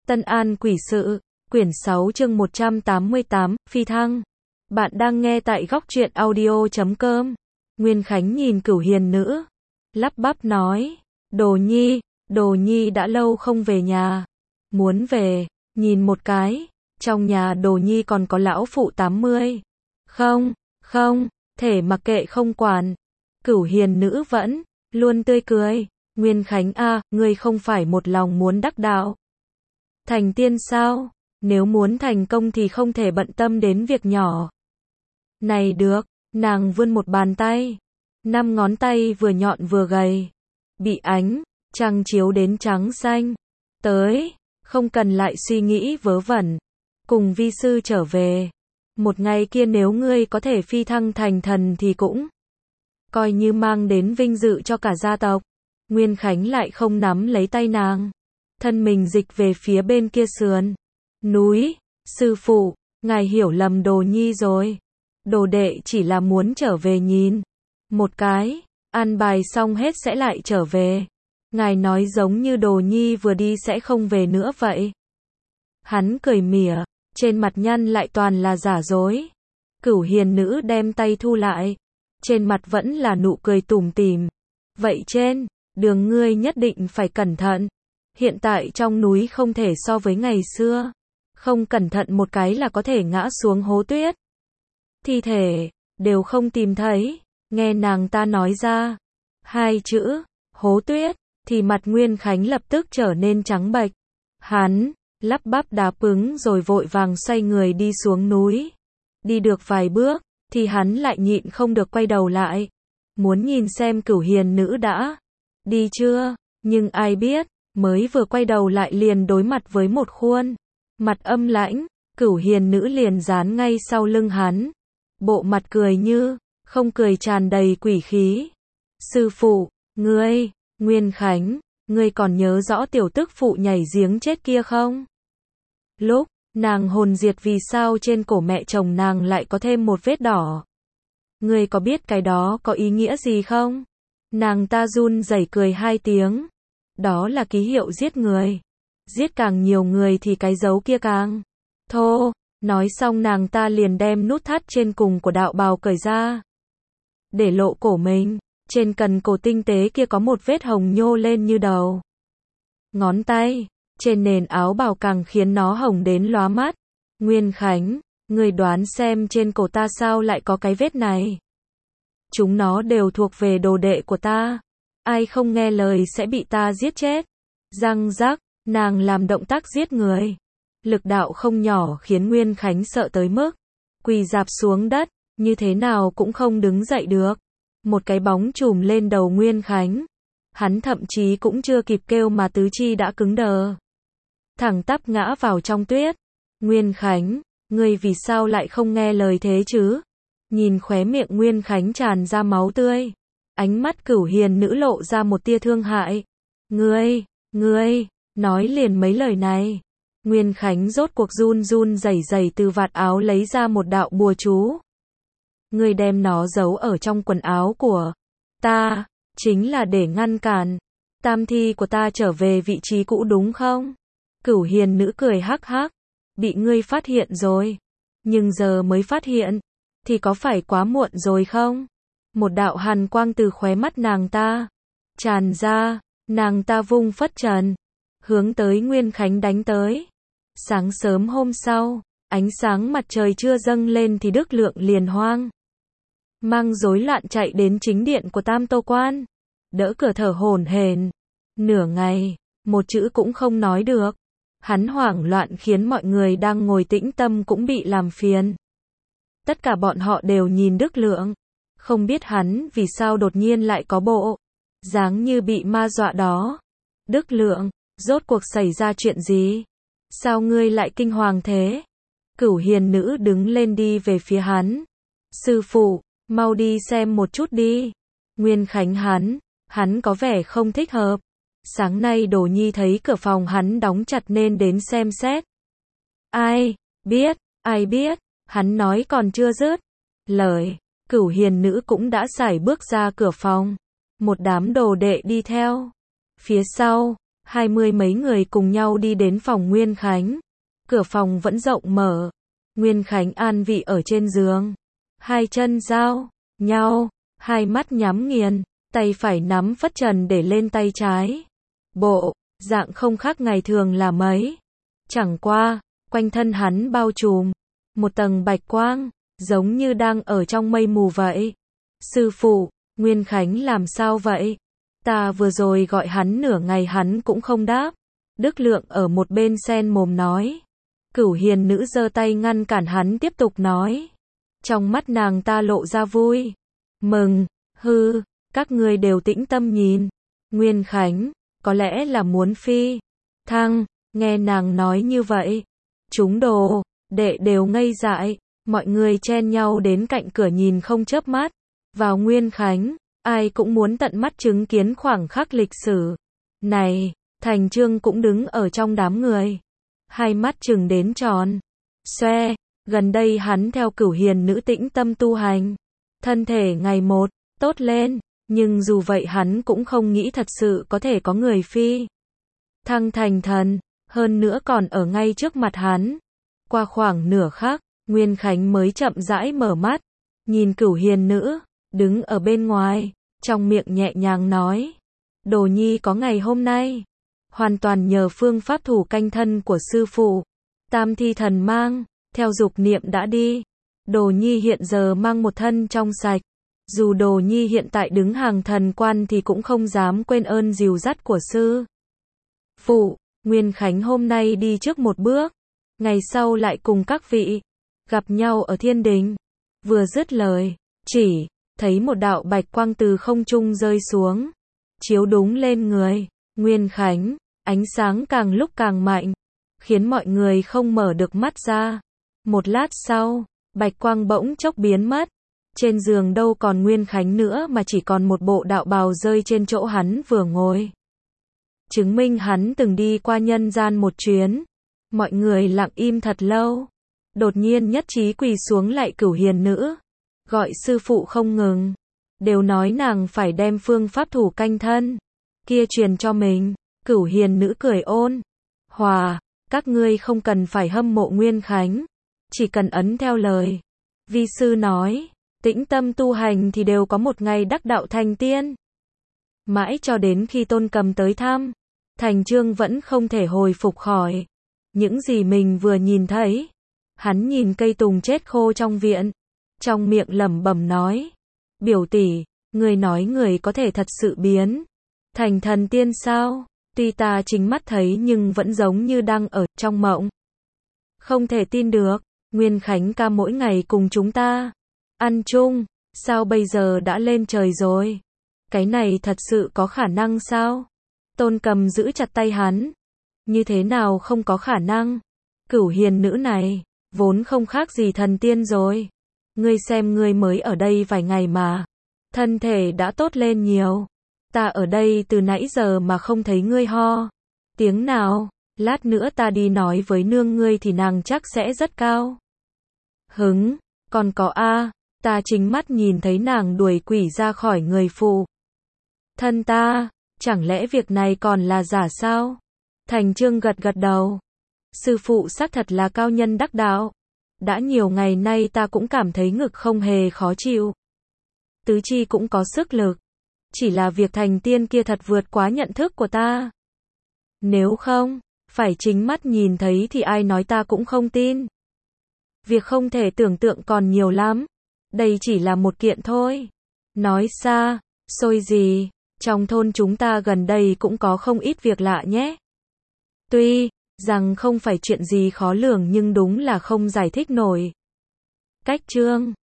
Tân An Quỷ Sự, quyển 6 chương 188, Phi Thăng. Bạn đang nghe tại góc truyện audio.com. Nguyên Khánh nhìn Cửu Hiền Nữ, lắp bắp nói, Đồ Nhi đã lâu không về nhà. Muốn về, nhìn một cái, trong nhà Đồ Nhi còn có lão phụ 80. Không, thể mặc kệ không quản. Cửu Hiền Nữ vẫn luôn tươi cười. Nguyên Khánh a, ngươi không phải một lòng muốn đắc đạo thành tiên sao? Nếu muốn thành công thì không thể bận tâm đến việc nhỏ này được. Nàng vươn một bàn tay, 5 ngón tay vừa nhọn vừa gầy, bị ánh trăng chiếu đến trắng xanh. Tới, không cần lại suy nghĩ vớ vẩn, cùng vi sư trở về. Một ngày kia nếu ngươi có thể phi thăng thành thần thì cũng coi như mang đến vinh dự cho cả gia tộc. Nguyên Khánh lại không nắm lấy tay nàng, thân mình dịch về phía bên kia sườn núi. Sư phụ, ngài hiểu lầm Đồ Nhi rồi. Đồ đệ chỉ là muốn trở về nhìn một cái, an bài xong hết sẽ lại trở về. Ngài nói giống như Đồ Nhi vừa đi sẽ không về nữa vậy. Hắn cười mỉa, trên mặt nhăn lại toàn là giả dối. Cửu Hiền Nữ đem tay thu lại, trên mặt vẫn là nụ cười tủm tỉm. Vậy trên đường ngươi nhất định phải cẩn thận. Hiện tại trong núi không thể so với ngày xưa. Không cẩn thận một cái là có thể ngã xuống hố tuyết. Thi thể đều không tìm thấy. Nghe nàng ta nói ra 2 chữ hố tuyết thì mặt Nguyên Khánh lập tức trở nên trắng bệch. Hắn lắp bắp đáp ứng rồi vội vàng xoay người đi xuống núi. Đi được vài bước thì hắn lại nhịn không được quay đầu lại, muốn nhìn xem Cửu Hiền Nữ đã đi chưa. Nhưng ai biết, mới vừa quay đầu lại liền đối mặt với một khuôn mặt âm lãnh. Cửu Hiền Nữ liền dán ngay sau lưng hắn, bộ mặt cười như không cười, tràn đầy quỷ khí. Sư phụ, ngươi, Nguyên Khánh, ngươi còn nhớ rõ tiểu tức phụ nhảy giếng chết kia không? Lúc nàng hồn diệt vì sao trên cổ mẹ chồng nàng lại có thêm một vết đỏ? Ngươi có biết cái đó có ý nghĩa gì không? Nàng ta run rẩy cười 2 tiếng. Đó là ký hiệu giết người. Giết càng nhiều người thì cái dấu kia càng thô. Nói xong nàng ta liền đem nút thắt trên cùng của đạo bào cởi ra, để lộ cổ mình. Trên cần cổ tinh tế kia có một vết hồng nhô lên như đầu ngón tay. Trên nền áo bào càng khiến nó hồng đến lóa mắt. Nguyên Khánh, ngươi đoán xem trên cổ ta sao lại có cái vết này? Chúng nó đều thuộc về đồ đệ của ta. Ai không nghe lời sẽ bị ta giết chết. Răng rắc, nàng làm động tác giết người. Lực đạo không nhỏ khiến Nguyên Khánh sợ tới mức quỳ rạp xuống đất, như thế nào cũng không đứng dậy được. Một cái bóng chùm lên đầu Nguyên Khánh. Hắn thậm chí cũng chưa kịp kêu mà tứ chi đã cứng đờ, thẳng tắp ngã vào trong tuyết. Nguyên Khánh, ngươi vì sao lại không nghe lời thế chứ? Nhìn khóe miệng Nguyên Khánh tràn ra máu tươi, ánh mắt Cửu Hiền Nữ lộ ra một tia thương hại. Ngươi, nói liền mấy lời này. Nguyên Khánh rốt cuộc run rẩy từ vạt áo lấy ra một đạo bùa chú. Ngươi đem nó giấu ở trong quần áo của ta, chính là để ngăn cản tam thi của ta trở về vị trí cũ đúng không? Cửu Hiền Nữ cười hắc hắc, bị ngươi phát hiện rồi. Nhưng giờ mới phát hiện, thì có phải quá muộn rồi không? Một đạo hàn quang từ khóe mắt nàng ta tràn ra, nàng ta vung phất trần, hướng tới Nguyên Khánh đánh tới. Sáng sớm hôm sau, ánh sáng mặt trời chưa dâng lên thì Đức Lượng liền hoang mang rối loạn chạy đến chính điện của Tam Tô Quan, đỡ cửa thở hổn hển. Nửa ngày, một chữ cũng không nói được. Hắn hoảng loạn khiến mọi người đang ngồi tĩnh tâm cũng bị làm phiền. Tất cả bọn họ đều nhìn Đức Lượng, không biết hắn vì sao đột nhiên lại có bộ dáng như bị ma dọa đó. Đức Lượng, rốt cuộc xảy ra chuyện gì? Sao ngươi lại kinh hoàng thế? Cửu Hiền Nữ đứng lên đi về phía hắn. Sư phụ, mau đi xem một chút đi. Nguyên Khánh hắn có vẻ không thích hợp. Sáng nay Đồ Nhi thấy cửa phòng hắn đóng chặt nên đến xem xét. Ai biết, hắn nói còn chưa dứt lời, Cửu Hiền Nữ cũng đã sải bước ra cửa phòng. Một đám đồ đệ đi theo phía sau, 20 mấy người cùng nhau đi đến phòng Nguyên Khánh. Cửa phòng vẫn rộng mở. Nguyên Khánh an vị ở trên giường. Hai chân giao nhau, hai mắt nhắm nghiền, tay phải nắm phất trần để lên tay trái. Bộ dạng không khác ngày thường là mấy. Chẳng qua, quanh thân hắn bao trùm một tầng bạch quang, giống như đang ở trong mây mù vậy. Sư phụ, Nguyên Khánh làm sao vậy? Ta vừa rồi gọi hắn nửa ngày hắn cũng không đáp. Đức Lượng ở một bên sen mồm nói. Cửu Hiền nữ giơ tay ngăn cản hắn tiếp tục nói. Trong mắt nàng ta lộ ra vui mừng. Hư, các ngươi đều tĩnh tâm nhìn. Nguyên Khánh, có lẽ là muốn phi thăng. Nghe nàng nói như vậy, chúng đồ đệ đều ngây dại. Mọi người chen nhau đến cạnh cửa nhìn không chớp mắt vào Nguyên Khánh. Ai cũng muốn tận mắt chứng kiến khoảng khắc lịch sử này. Thành Chương cũng đứng ở trong đám người, hai mắt trừng đến tròn xoe. Gần đây hắn theo Cửu Hiền nữ tĩnh tâm tu hành, thân thể ngày một tốt lên, nhưng dù vậy hắn cũng không nghĩ thật sự có thể có người phi thăng thành thần, hơn nữa còn ở ngay trước mặt hắn. Qua khoảng nửa khắc, Nguyên Khánh mới chậm rãi mở mắt, nhìn Cửu Hiền nữ đứng ở bên ngoài, trong miệng nhẹ nhàng nói: Đồ nhi có ngày hôm nay, hoàn toàn nhờ phương pháp thủ canh thân của sư phụ. Tam thi thần mang theo dục niệm đã đi. Đồ nhi hiện giờ mang một thân trong sạch. Dù Đồ nhi hiện tại đứng hàng thần quan thì cũng không dám quên ơn dìu dắt của sư phụ. Nguyên Khánh hôm nay đi trước một bước, ngày sau lại cùng các vị gặp nhau ở thiên đình. Vừa dứt lời, chỉ thấy một đạo bạch quang từ không trung rơi xuống, chiếu đúng lên người Nguyên Khánh. Ánh sáng càng lúc càng mạnh, khiến mọi người không mở được mắt ra. Một lát sau, bạch quang bỗng chốc biến mất. Trên giường đâu còn Nguyên Khánh nữa mà chỉ còn một bộ đạo bào rơi trên chỗ hắn vừa ngồi. Chứng minh hắn từng đi qua nhân gian một chuyến. Mọi người lặng im thật lâu. Đột nhiên nhất trí quỳ xuống lạy Cửu Hiền nữ, gọi sư phụ không ngừng. Đều nói nàng phải đem phương pháp thủ canh thân kia truyền cho mình. Cửu Hiền nữ cười ôn hòa: Các ngươi không cần phải hâm mộ Nguyên Khánh, chỉ cần ấn theo lời vi sư nói, tĩnh tâm tu hành thì đều có một ngày đắc đạo thành tiên. Mãi cho đến khi Tôn Cầm tới thăm, Thành Chương vẫn không thể hồi phục khỏi những gì mình vừa nhìn thấy. Hắn nhìn cây tùng chết khô trong viện, trong miệng lẩm bẩm nói: Biểu tỷ, người nói người có thể thật sự biến thành thần tiên sao? Tuy ta chính mắt thấy nhưng vẫn giống như đang ở trong mộng. Không thể tin được, Nguyên Khánh ca mỗi ngày cùng chúng ta ăn chung, sao bây giờ đã lên trời rồi? Cái này thật sự có khả năng sao? Tôn Cầm giữ chặt tay hắn. Như thế nào không có khả năng? Cửu Hiền nữ này vốn không khác gì thần tiên rồi. Ngươi xem, ngươi mới ở đây vài ngày mà thân thể đã tốt lên nhiều. Ta ở đây từ nãy giờ mà không thấy ngươi ho tiếng nào. Lát nữa ta đi nói với nương ngươi thì nàng chắc sẽ rất cao hứng. Còn có ta chính mắt nhìn thấy nàng đuổi quỷ ra khỏi người phụ thân ta. Chẳng lẽ việc này còn là giả sao? Thành Chương gật gật đầu. Sư phụ xác thật là cao nhân đắc đạo. Đã nhiều ngày nay ta cũng cảm thấy ngực không hề khó chịu, tứ chi cũng có sức lực. Chỉ là việc thành tiên kia thật vượt quá nhận thức của ta. Nếu không phải chính mắt nhìn thấy thì ai nói ta cũng không tin. Việc không thể tưởng tượng còn nhiều lắm. Đây chỉ là một kiện thôi. Nói xa xôi gì, trong thôn chúng ta gần đây cũng có không ít việc lạ nhé. Tuy rằng không phải chuyện gì khó lường nhưng đúng là không giải thích nổi. Cách chương